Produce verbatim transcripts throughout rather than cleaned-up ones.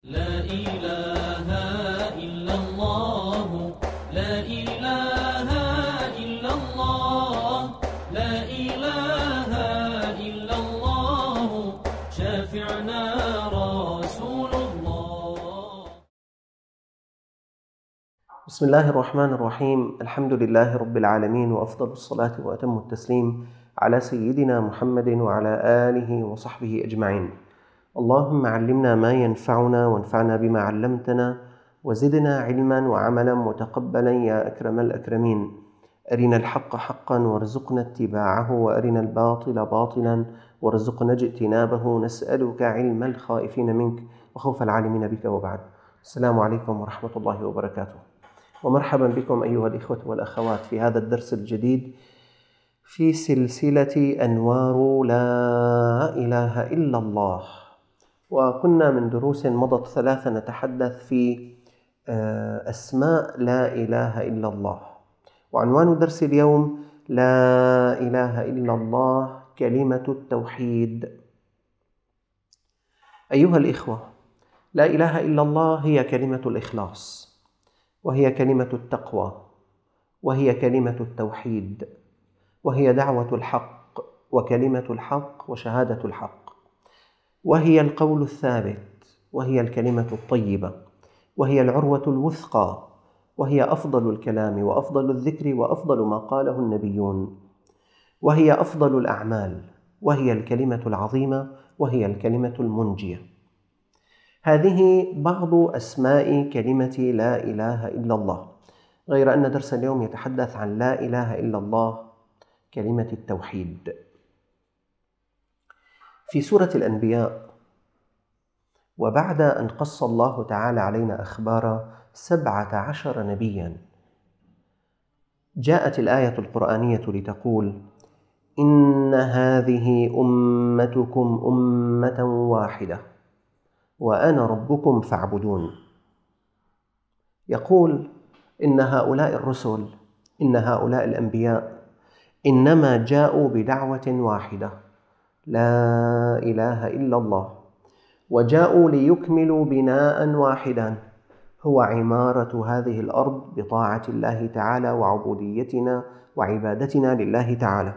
لا إله إلا الله، لا إله إلا الله، لا إله إلا الله، شافعنا رسول الله. بسم الله الرحمن الرحيم. الحمد لله رب العالمين، وأفضل الصلاة وأتم التسليم على سيدنا محمد وعلى آله وصحبه أجمعين. اللهم علمنا ما ينفعنا وانفعنا بما علمتنا، وزدنا علما وعملا متقبلا يا أكرم الأكرمين. أرنا الحق حقا وارزقنا اتباعه، وأرنا الباطل باطلا وارزقنا اجتنابه. نسألك علم الخائفين منك وخوف العالمين بك، وبعد. السلام عليكم ورحمة الله وبركاته، ومرحبا بكم أيها الإخوة والأخوات في هذا الدرس الجديد في سلسلة أنوار لا إله إلا الله. وكنا من دروس مضت ثلاثة نتحدث في أسماء لا إله إلا الله، وعنوان درس اليوم لا إله إلا الله كلمة التوحيد. أيها الإخوة، لا إله إلا الله هي كلمة الإخلاص، وهي كلمة التقوى، وهي كلمة التوحيد، وهي دعوة الحق وكلمة الحق وشهادة الحق، وهي القول الثابت، وهي الكلمة الطيبة، وهي العروة الوثقى، وهي أفضل الكلام وأفضل الذكر وأفضل ما قاله النبيون، وهي أفضل الأعمال، وهي الكلمة العظيمة، وهي الكلمة المنجية. هذه بعض أسماء كلمة لا إله إلا الله، غير أن درس اليوم يتحدث عن لا إله إلا الله كلمة التوحيد. في سورة الأنبياء، وبعد أن قص الله تعالى علينا أخبار سبعة عشر نبيا، جاءت الآية القرآنية لتقول: إن هذه أمتكم أمة واحدة وأنا ربكم فاعبدون. يقول إن هؤلاء الرسل، إن هؤلاء الأنبياء إنما جاءوا بدعوة واحدة، لا إله إلا الله، وجاءوا ليكملوا بناء واحدا، هو عمارة هذه الأرض بطاعة الله تعالى وعبوديتنا وعبادتنا لله تعالى.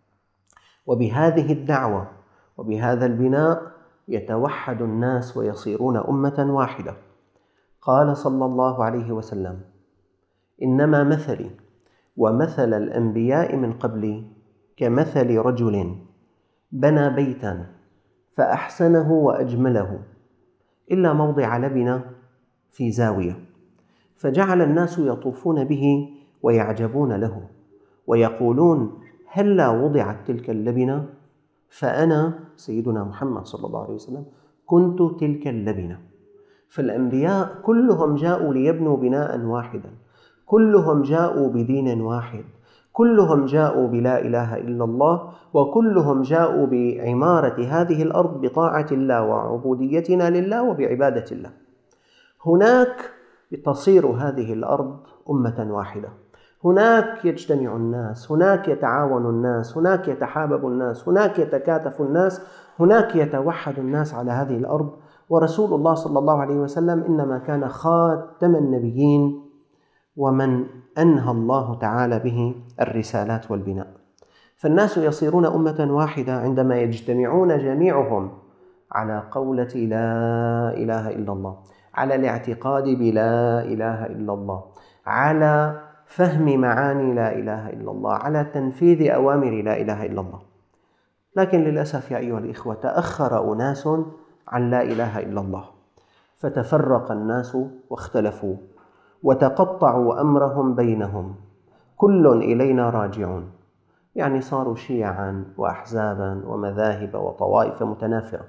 وبهذه الدعوة وبهذا البناء يتوحد الناس ويصيرون أمة واحدة. قال صلى الله عليه وسلم: إنما مثلي ومثل الأنبياء من قبلي كمثل رجل بنى بيتا فأحسنه وأجمله إلا موضع لبنة في زاوية، فجعل الناس يطوفون به ويعجبون له ويقولون: هلا وضعت تلك اللبنة؟ فأنا سيدنا محمد صلى الله عليه وسلم كنت تلك اللبنة. فالأنبياء كلهم جاءوا ليبنوا بناء واحدا، كلهم جاءوا بدين واحد، كلهم جاءوا بلا إله إلا الله، وكلهم جاءوا بعمارة هذه الأرض بطاعة الله وعبوديتنا لله وبعبادة الله. هناك تصير هذه الأرض أمة واحدة، هناك يجتمع الناس، هناك يتعاون الناس، هناك يتحابب الناس، هناك يتكاتف الناس، هناك يتوحد الناس على هذه الأرض. ورسول الله صلى الله عليه وسلم إنما كان خاتم النبيين ومن أنهى الله تعالى به الرسالات والبناء. فالناس يصيرون أمة واحدة عندما يجتمعون جميعهم على قولة لا إله إلا الله، على الاعتقاد بلا إله إلا الله، على فهم معاني لا إله إلا الله، على تنفيذ أوامر لا إله إلا الله. لكن للأسف يا أيها الإخوة، تأخر أناس عن لا إله إلا الله، فتفرق الناس واختلفوا وتقطعوا أمرهم بينهم، كل إلينا راجعون، يعني صاروا شيعا وأحزابا ومذاهب وطوائف متنافرة.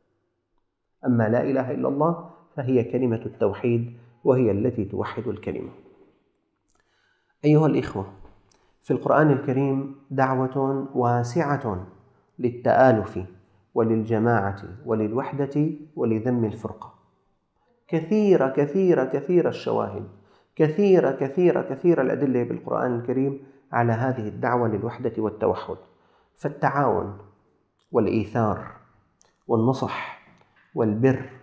أما لا إله إلا الله فهي كلمة التوحيد، وهي التي توحد الكلمة. أيها الإخوة، في القرآن الكريم دعوة واسعة للتآلف وللجماعة وللوحدة ولذم الفرقة، كثيرة كثيرة كثيرة الشواهد، كثيرة كثيرة كثيرة الأدلة بالقرآن الكريم على هذه الدعوة للوحدة والتوحد. فالتعاون والإيثار والنصح والبر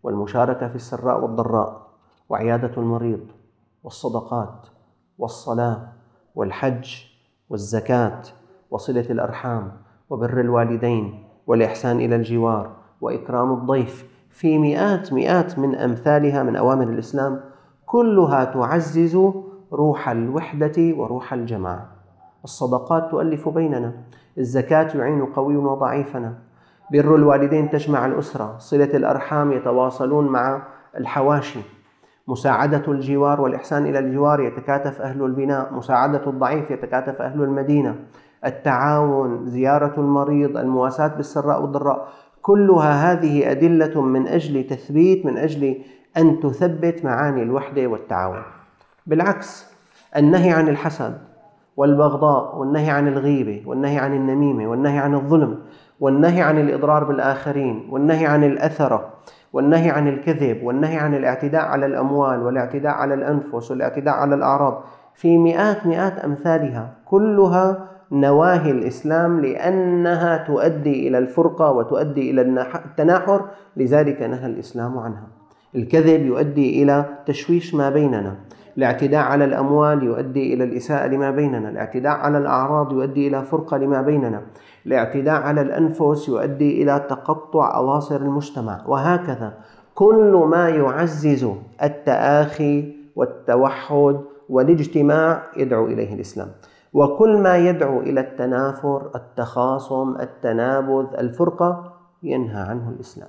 والمشاركة في السراء والضراء، وعيادة المريض، والصدقات، والصلاة، والحج، والزكاة، وصلة الأرحام، وبر الوالدين، والإحسان إلى الجوار، وإكرام الضيف، في مئات مئات من أمثالها من أوامر الإسلام، كلها تعزز روح الوحدة وروح الجماعة. الصدقات تؤلف بيننا، الزكاة يعين قوي وضعيفنا، بر الوالدين تجمع الأسرة، صلة الأرحام يتواصلون مع الحواشي، مساعدة الجوار والإحسان إلى الجوار يتكاتف أهل البناء، مساعدة الضعيف يتكاتف أهل المدينة، التعاون، زيارة المريض، المواساة بالسراء والضراء، كلها هذه أدلة من أجل تثبيت، من أجل أن تثبت معاني الوحدة والتعاون. بالعكس، النهي عن الحسد والبغضاء، والنهي عن الغيبة، والنهي عن النميمة، والنهي عن الظلم، والنهي عن الإضرار بالآخرين، والنهي عن الأثرة، والنهي عن الكذب، والنهي عن الاعتداء على الأموال، والاعتداء على الأنفس، والاعتداء على الأعراض، في مئات مئات أمثالها، كلها نواهي الإسلام لأنها تؤدي إلى الفرقة وتؤدي إلى التناحر، لذلك نهى الإسلام عنها. الكذب يؤدي إلى تشويش ما بيننا، الاعتداء على الأموال يؤدي إلى الإساءة لما بيننا، الاعتداء على الأعراض يؤدي إلى فرقة لما بيننا، الاعتداء على الأنفس يؤدي إلى تقطع أواصر المجتمع، وهكذا كل ما يعزز التآخي والتوحد والاجتماع يدعو إليه الإسلام، وكل ما يدعو إلى التنافر، التخاصم، التنابذ، الفرقة ينهى عنه الإسلام.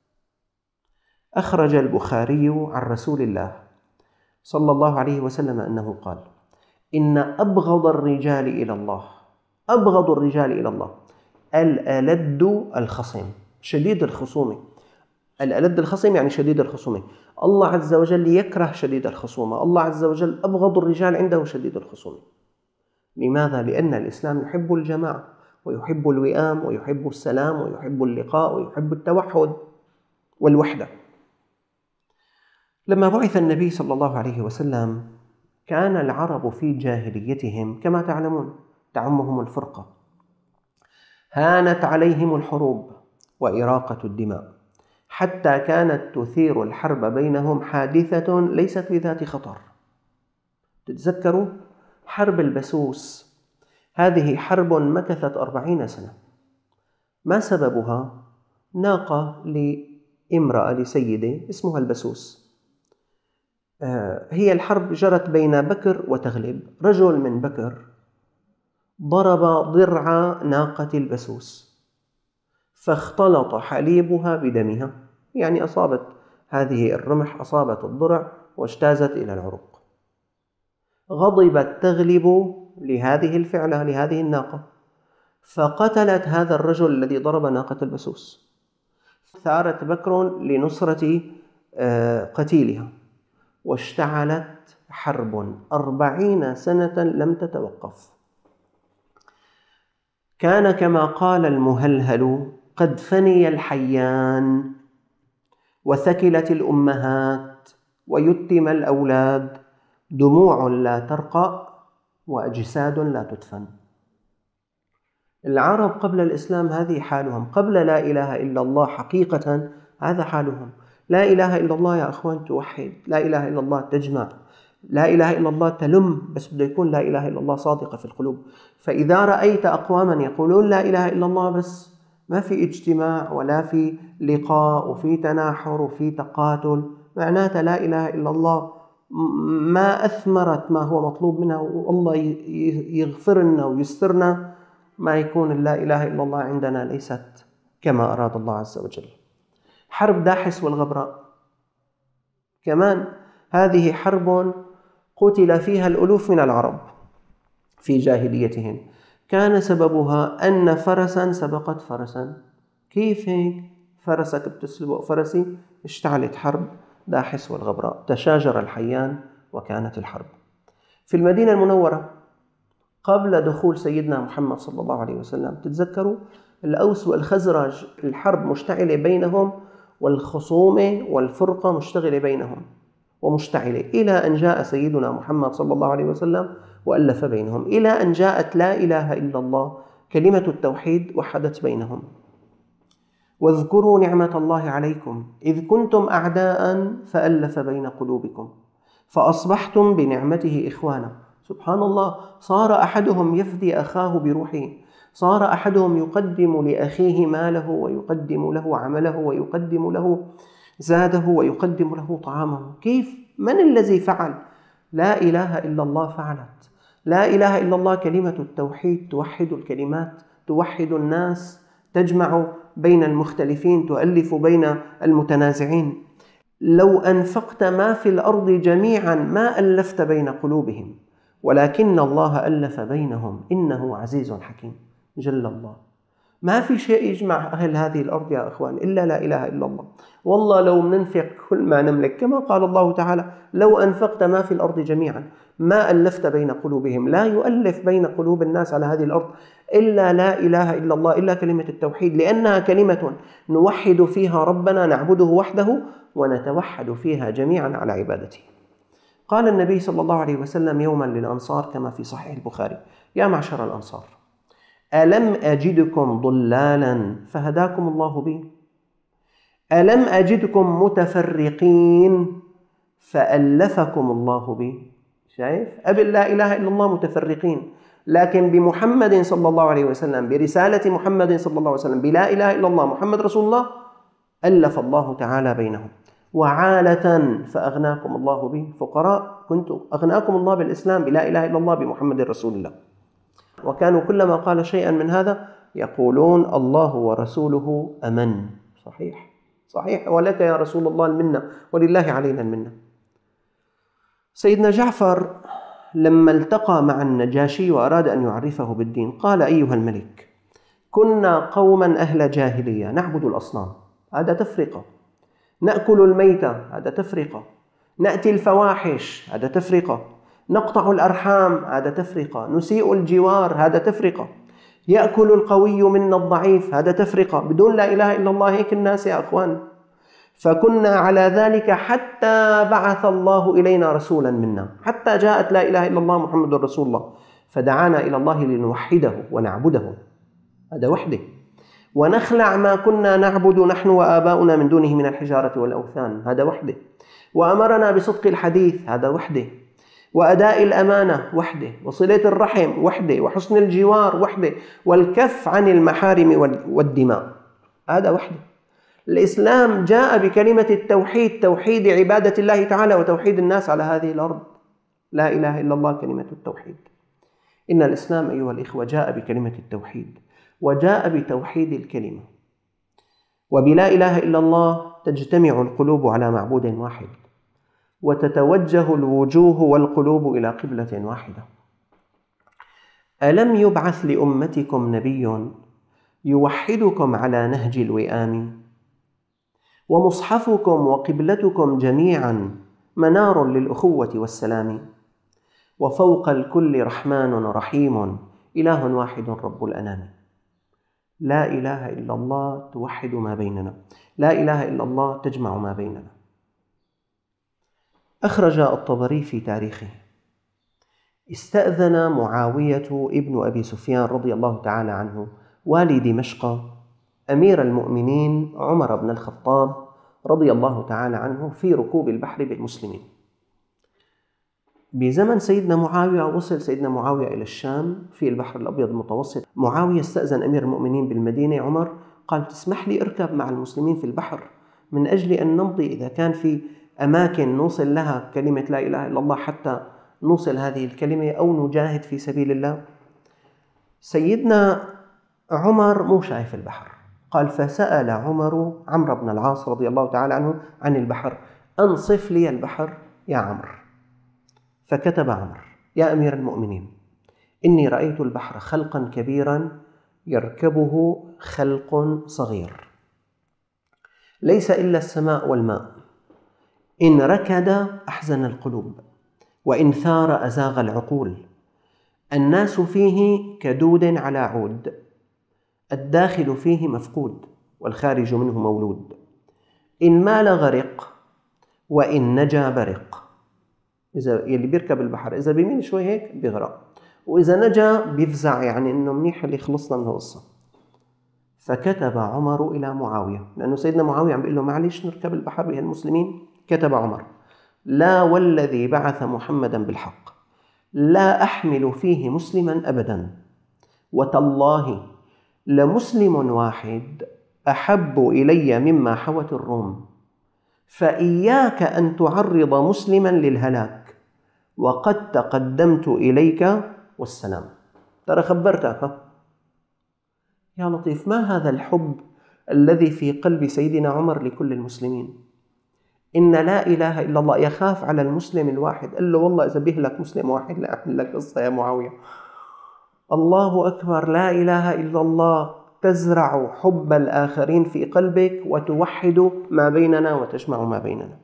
أخرج البخاري عن رسول الله صلى الله عليه وسلم أنه قال: إن أبغض الرجال إلى الله أبغض الرجال إلى الله الألد الخصم، شديد الخصومة. الألد الخصم يعني شديد الخصومة. الله عز وجل يكره شديد الخصومة، الله عز وجل أبغض الرجال عنده شديد الخصومة. لماذا؟ لأن الإسلام يحب الجماعة، ويحب الوئام، ويحب السلام، ويحب اللقاء، ويحب التوحد والوحدة. لما بعث النبي صلى الله عليه وسلم كان العرب في جاهليتهم كما تعلمون تعمهم الفرقة، هانت عليهم الحروب وإراقة الدماء، حتى كانت تثير الحرب بينهم حادثة ليست بذات خطر. تتذكروا حرب البسوس؟ هذه حرب مكثت أربعين سنة. ما سببها؟ ناقة لامرأة لسيدة اسمها البسوس. هي الحرب جرت بين بكر وتغلب. رجل من بكر ضرب ضرع ناقة البسوس فاختلط حليبها بدمها، يعني أصابت هذه الرمح أصابت الضرع واجتازت إلى العروق. غضبت تغلب لهذه الفعلة لهذه الناقة، فقتلت هذا الرجل الذي ضرب ناقة البسوس. ثارت بكر لنصرة قتيلها، واشتعلت حرب أربعين سنة لم تتوقف. كان كما قال المهلهل: قد فني الحيان وثكلت الأمهات ويتم الأولاد، دموع لا ترقى وأجساد لا تدفن. العرب قبل الإسلام هذه حالهم، قبل لا إله إلا الله حقيقة هذا حالهم. لا إله إلا الله يا أخوان توحد، لا إله إلا الله تجمع، لا إله إلا الله تلم، بس بده يكون لا إله إلا الله صادقة في القلوب. فإذا رأيت أقواما يقولون لا إله إلا الله بس ما في اجتماع ولا في لقاء وفي تناحر وفي تقاتل، معناتها لا إله إلا الله ما أثمرت ما هو مطلوب منها، والله يغفر لنا ويسترنا، ما يكون لا إله إلا الله عندنا ليست كما أراد الله عز وجل. حرب داحس والغبراء كمان، هذه حرب قتل فيها الألوف من العرب في جاهليتهم. كان سببها أن فرسا سبقت فرسا. كيف هيك؟ فرسك بتسبق فرسي. اشتعلت حرب داحس والغبراء، تشاجر الحيان وكانت الحرب. في المدينة المنورة قبل دخول سيدنا محمد صلى الله عليه وسلم، تتذكروا الأوس والخزرج، الحرب مشتعلة بينهم، والخصومة والفرقة مشتغلة بينهم ومشتعلة، إلى أن جاء سيدنا محمد صلى الله عليه وسلم وألف بينهم، إلى أن جاءت لا إله إلا الله كلمة التوحيد وحدت بينهم. واذكروا نعمة الله عليكم إذ كنتم أعداء فألف بين قلوبكم فأصبحتم بنعمته إخوانا. سبحان الله، صار أحدهم يفدي أخاه بروحه، صار أحدهم يقدم لأخيه ماله ويقدم له عمله ويقدم له زاده ويقدم له طعامه. كيف؟ من الذي فعل؟ لا إله إلا الله فعلت. لا إله إلا الله كلمة التوحيد توحد الكلمات، توحد الناس، تجمع بين المختلفين، تؤلف بين المتنازعين. لو أنفقت ما في الأرض جميعا ما ألفت بين قلوبهم ولكن الله ألف بينهم إنه عزيز حكيم. جل الله. ما في شيء يجمع أهل هذه الأرض يا أخوان إلا لا إله إلا الله. والله لو ننفق كل ما نملك كما قال الله تعالى لو أنفقت ما في الأرض جميعا ما ألفت بين قلوبهم. لا يؤلف بين قلوب الناس على هذه الأرض إلا لا إله إلا الله، إلا كلمة التوحيد، لأنها كلمة نوحد فيها ربنا، نعبده وحده ونتوحد فيها جميعا على عبادته. قال النبي صلى الله عليه وسلم يوما للأنصار كما في صحيح البخاري: يا معشر الأنصار، ألم أجدكم ضلالا فهداكم الله بي؟ ألم أجدكم متفرقين فألفكم الله بي؟ شايف؟ قبل لا إله إلا الله متفرقين، لكن بمحمد صلى الله عليه وسلم، برسالة محمد صلى الله عليه وسلم، بلا إله إلا الله محمد رسول الله، ألف الله تعالى بينهم. وعالة فأغناكم الله به، فقراء كنتم، أغناكم الله بالإسلام بلا إله إلا الله بمحمد رسول الله. وكانوا كلما قال شيئا من هذا يقولون الله ورسوله أمن. صحيح صحيح، ولك يا رسول الله المنة ولله علينا المنة. سيدنا جعفر لما التقى مع النجاشي وأراد أن يعرفه بالدين قال: أيها الملك، كنا قوما أهل جاهلية نعبد الأصنام، هذا تفرقة، نأكل الميتة، هذا تفرقة، نأتي الفواحش، هذا تفرقة، نقطع الأرحام، هذا تفرقة، نسيء الجوار، هذا تفرقة، يأكل القوي منا الضعيف، هذا تفرقة. بدون لا إله إلا الله هيك الناس يا أخوان. فكنا على ذلك حتى بعث الله إلينا رسولا منا، حتى جاءت لا إله إلا الله محمد رسول الله، فدعانا إلى الله لنوحده ونعبده، هذا وحده، ونخلع ما كنا نعبد نحن وآباؤنا من دونه من الحجارة والأوثان، هذا وحده، وأمرنا بصدق الحديث، هذا وحده، وأداء الأمانة وحده، وصلة الرحم وحده، وحسن الجوار وحده، والكف عن المحارم والدماء، هذا وحده. الإسلام جاء بكلمة التوحيد، توحيد عبادة الله تعالى وتوحيد الناس على هذه الأرض. لا إله إلا الله كلمة التوحيد. إن الإسلام أيها الإخوة جاء بكلمة التوحيد، وجاء بتوحيد الكلمة، وبلا إله إلا الله تجتمع القلوب على معبود واحد، وتتوجه الوجوه والقلوب إلى قبلة واحدة. ألم يبعث لأمتكم نبي يوحدكم على نهج الوئام، ومصحفكم وقبلتكم جميعا منار للأخوة والسلام، وفوق الكل رحمن رحيم إله واحد رب الأنام. لا إله إلا الله توحد ما بيننا، لا إله إلا الله تجمع ما بيننا. أخرج الطبري في تاريخه: استأذن معاوية ابن أبي سفيان رضي الله تعالى عنه والي دمشق أمير المؤمنين عمر بن الخطاب رضي الله تعالى عنه في ركوب البحر بالمسلمين. بزمن سيدنا معاوية وصل سيدنا معاوية إلى الشام في البحر الأبيض المتوسط. معاوية استأذن أمير المؤمنين بالمدينة عمر، قال: تسمح لي أركب مع المسلمين في البحر من أجل أن نمضي، إذا كان في أماكن نوصل لها كلمة لا إله إلا الله حتى نوصل هذه الكلمة أو نجاهد في سبيل الله. سيدنا عمر مو شايف البحر، قال: فسأل عمر عمرو بن العاص رضي الله تعالى عنه عن البحر: أنصف لي البحر يا عمرو. فكتب عمرو: يا أمير المؤمنين، إني رأيت البحر خلقا كبيرا يركبه خلق صغير، ليس إلا السماء والماء، إن ركد أحزن القلوب، وإن ثار أزاغ العقول، الناس فيه كدود على عود، الداخل فيه مفقود والخارج منه مولود، إن مال غرق وإن نجا برق. إذا اللي بيركب البحر إذا بيميل شوي هيك بيغرق، وإذا نجا بيفزع، يعني إنه منيح اللي خلصنا من القصة. فكتب عمر إلى معاوية، لأنه سيدنا معاوية عم بيقول له معلش نركب البحر بهالمسلمين. كتب عمر: لا والذي بعث محمدا بالحق لا أحمل فيه مسلما أبدا، وتالله لمسلم واحد أحب إلي مما حوت الروم، فإياك أن تعرض مسلما للهلاك، وقد تقدمت إليك والسلام. ترى خبرتك. يا لطيف، ما هذا الحب الذي في قلب سيدنا عمر لكل المسلمين؟ إن لا إله إلا الله يخاف على المسلم الواحد. قال له والله إذا بيهلك مسلم واحد لا أعمل لك قصة يا معاوية. الله أكبر، لا إله إلا الله تزرع حب الآخرين في قلبك وتوحد ما بيننا وتجمع ما بيننا.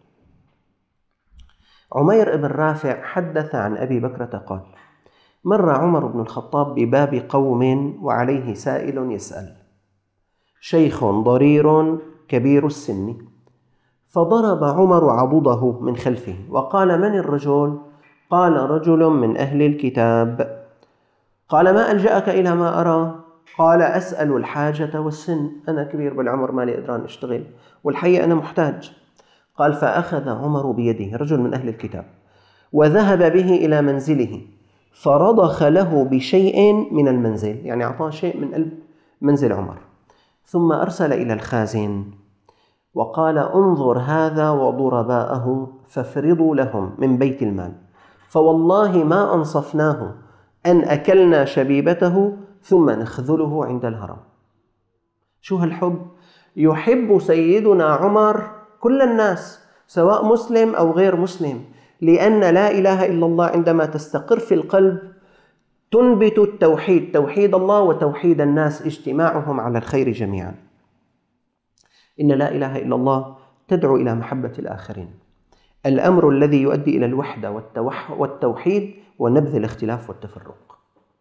عمير بن رافع حدث عن أبي بكرة قال: مر عمر بن الخطاب بباب قوم وعليه سائل يسأل، شيخ ضرير كبير السن، فضرب عمر عضده من خلفه وقال: من الرجل؟ قال: رجل من أهل الكتاب. قال: ما ألجأك إلى ما أرى؟ قال: أسأل الحاجة والسن، أنا كبير بالعمر مالي قدران أشتغل، والحقيقة أنا محتاج. قال: فأخذ عمر بيده، رجل من أهل الكتاب، وذهب به إلى منزله، فرضخ له بشيء من المنزل، يعني أعطاه شيء من قلب منزل عمر، ثم أرسل إلى الخازن وقال: انظر هذا وضرباءه فافرضوا لهم من بيت المال، فوالله ما أنصفناه أن أكلنا شبيبته ثم نخذله عند الهرم. شو هالحب؟ يحب سيدنا عمر كل الناس سواء مسلم أو غير مسلم، لأن لا إله إلا الله عندما تستقر في القلب تنبت التوحيد، توحيد الله وتوحيد الناس، اجتماعهم على الخير جميعا. إن لا إله إلا الله تدعو إلى محبة الآخرين، الأمر الذي يؤدي إلى الوحدة والتوحيد ونبذ الاختلاف والتفرق.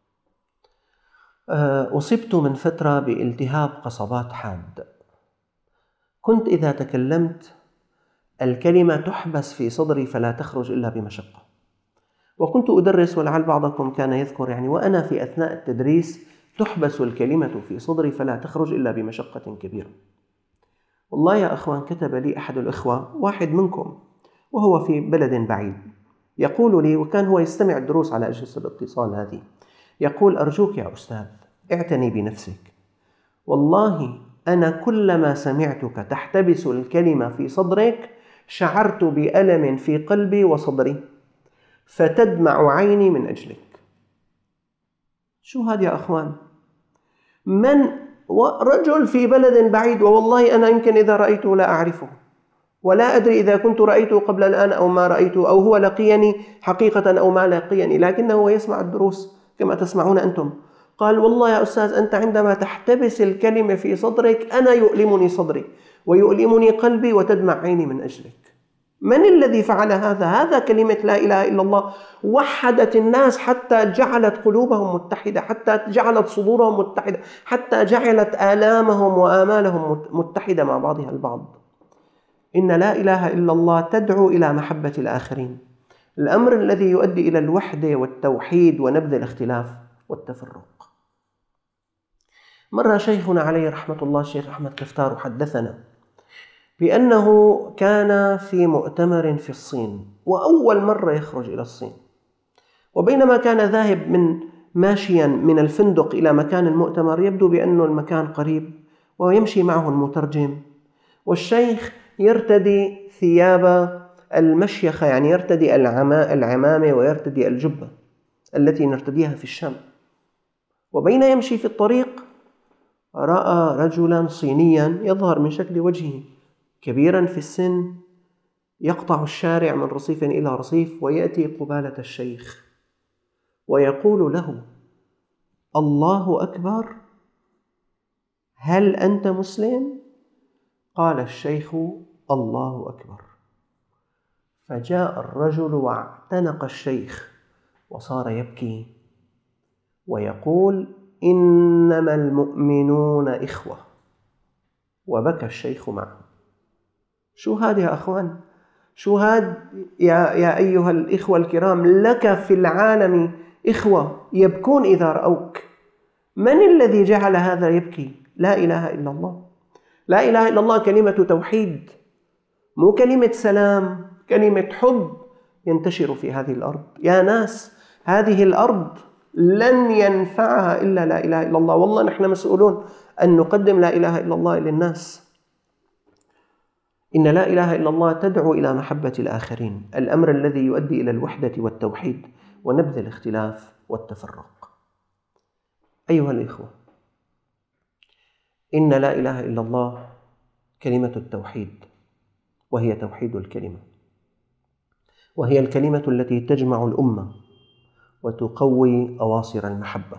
أصبت من فترة بالتهاب قصبات حاد، كنت إذا تكلمت الكلمة تحبس في صدري فلا تخرج إلا بمشقة، وكنت أدرس، ولعل بعضكم كان يذكر يعني وأنا في أثناء التدريس تحبس الكلمة في صدري فلا تخرج إلا بمشقة كبيرة. والله يا أخوان، كتب لي أحد الإخوة، واحد منكم وهو في بلد بعيد، يقول لي، وكان هو يستمع الدروس على أجهزة الاتصال هذه، يقول: أرجوك يا أستاذ اعتني بنفسك، والله أنا كلما سمعتك تحتبس الكلمة في صدرك شعرت بألم في قلبي وصدري فتدمع عيني من أجلك. شو هذا يا أخوان؟ من رجل في بلد بعيد، ووالله أنا يمكن إذا رأيته لا أعرفه، ولا أدري إذا كنت رأيته قبل الآن أو ما رأيته، أو هو لقيني حقيقة أو ما لقيني، لكنه يسمع الدروس كما تسمعون أنتم. قال: والله يا أستاذ، أنت عندما تحتبس الكلمة في صدرك أنا يؤلمني صدري ويؤلمني قلبي وتدمع عيني من أجلك. من الذي فعل هذا؟ هذا كلمة لا إله إلا الله وحدت الناس حتى جعلت قلوبهم متحدة، حتى جعلت صدورهم متحدة، حتى جعلت آلامهم وآمالهم متحدة مع بعضها البعض. إن لا إله إلا الله تدعو إلى محبة الآخرين، الأمر الذي يؤدي إلى الوحدة والتوحيد ونبذ الاختلاف والتفرق. مرة شيخنا عليه رحمة الله الشيخ أحمد كفتار حدثنا بأنه كان في مؤتمر في الصين، وأول مرة يخرج إلى الصين، وبينما كان ذاهب من ماشيا من الفندق إلى مكان المؤتمر، يبدو بأنه المكان قريب، ويمشي معه المترجم، والشيخ يرتدي ثياب المشيخة، يعني يرتدي العمامة ويرتدي الجبة التي نرتديها في الشام. وبين يمشي في الطريق رأى رجلا صينيا يظهر من شكل وجهه كبيرا في السن، يقطع الشارع من رصيف إلى رصيف ويأتي قبالة الشيخ ويقول له: الله أكبر، هل أنت مسلم؟ قال الشيخ: الله أكبر. فجاء الرجل واعتنق الشيخ وصار يبكي ويقول: إنما المؤمنون إخوة، وبكى الشيخ معه. شو هذا يا أخوان؟ شو هذا يا, يا أيها الإخوة الكرام؟ لك في العالم إخوة يبكون إذا رأوك. من الذي جعل هذا يبكي؟ لا إله إلا الله. لا إله إلا الله كلمة توحيد، مو كلمة سلام، كلمة حب ينتشر في هذه الأرض. يا ناس، هذه الأرض لن ينفعها إلا لا إله إلا الله. والله نحن مسؤولون أن نقدم لا إله إلا الله للناس. إن لا إله إلا الله تدعو إلى محبة الآخرين، الأمر الذي يؤدي إلى الوحدة والتوحيد ونبذ الاختلاف والتفرق. أيها الإخوة، إن لا إله إلا الله كلمة التوحيد، وهي توحيد الكلمة، وهي الكلمة التي تجمع الأمة وتقوي أواصر المحبة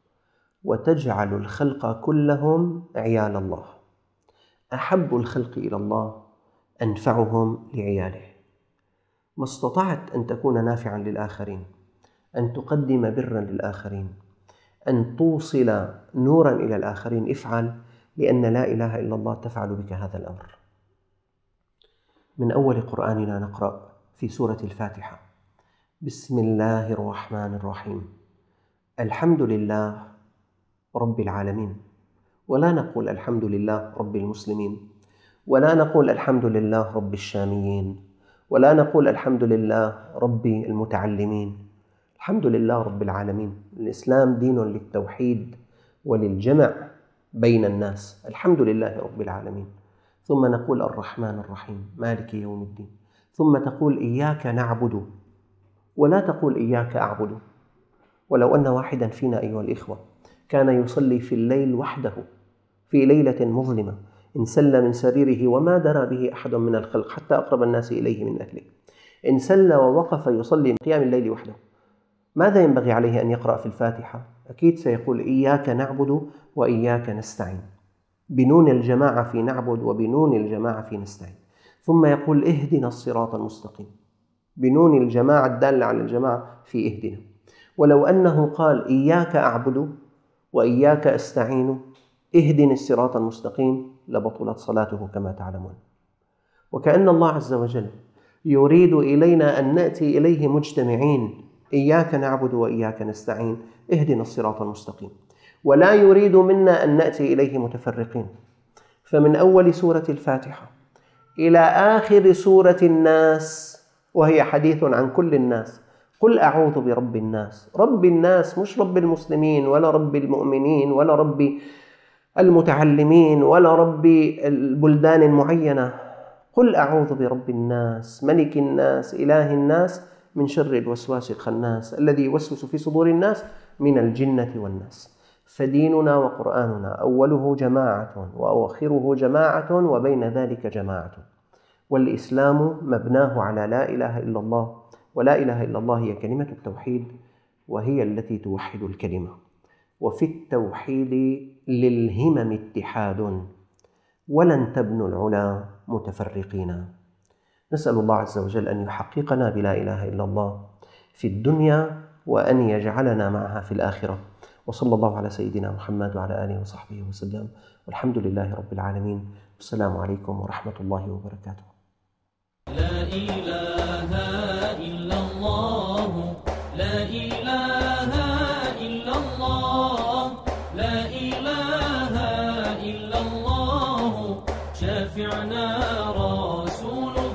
وتجعل الخلق كلهم عيال الله. أحب الخلق إلى الله أنفعهم لعياله. ما استطعت أن تكون نافعا للآخرين، أن تقدم برا للآخرين، أن توصل نورا إلى الآخرين، افعل، لأن لا إله إلا الله تفعل بك هذا الأمر. من أول قرآننا نقرأ في سورة الفاتحة: بسم الله الرحمن الرحيم، الحمد لله رب العالمين. ولا نقول الحمد لله رب المسلمين، ولا نقول الحمد لله رب الشاميين، ولا نقول الحمد لله رب المتعلمين. الحمد لله رب العالمين. الإسلام دين للتوحيد وللجمع بين الناس. الحمد لله رب العالمين. ثم نقول الرحمن الرحيم مالك يوم الدين. ثم تقول إياك نعبد، ولا تقول إياك أعبد. ولو أن واحدا فينا أيها الإخوة كان يصلي في الليل وحده في ليلة مظلمة، انسل من سريره وما درى به أحد من الخلق حتى أقرب الناس إليه من أهله، انسل ووقف يصلي من قيام الليل وحده، ماذا ينبغي عليه أن يقرأ في الفاتحة؟ أكيد سيقول إياك نعبد وإياك نستعين، بنون الجماعة في نعبد وبنون الجماعة في نستعين. ثم يقول اهدنا الصراط المستقيم، بنون الجماعة الدالة على الجماعة في اهدنا. ولو أنه قال إياك أعبد وإياك أستعين اهدنا الصراط المستقيم لبطلت صلاته كما تعلمون. وكأن الله عز وجل يريد إلينا أن نأتي إليه مجتمعين، إياك نعبد وإياك نستعين اهدنا الصراط المستقيم، ولا يريد منا أن نأتي إليه متفرقين. فمن أول سورة الفاتحة إلى آخر سورة الناس، وهي حديث عن كل الناس، قل أعوذ برب الناس. رب الناس مش رب المسلمين ولا رب المؤمنين ولا رب المتعلمين ولا رب البلدان المعينة. قل أعوذ برب الناس ملك الناس إله الناس من شر الوسواس الخناس الذي يوسوس في صدور الناس من الجنة والناس. فديننا وقرآننا أوله جماعة وأواخره جماعة وبين ذلك جماعة. والإسلام مبناه على لا إله إلا الله، ولا إله إلا الله هي كلمة التوحيد، وهي التي توحد الكلمة. وفي التوحيد للهمم اتحاد، ولن تبنوا العلا متفرقين. نسأل الله عز وجل أن يحققنا بلا إله إلا الله في الدنيا، وأن يجعلنا معها في الآخرة. وصلى الله على سيدنا محمد وعلى آله وصحبه وسلم، والحمد لله رب العالمين. والسلام عليكم ورحمة الله وبركاته. لا إله إلا الله، لا إله إلا الله، لا إله إلا الله، شافعنا رسول الله.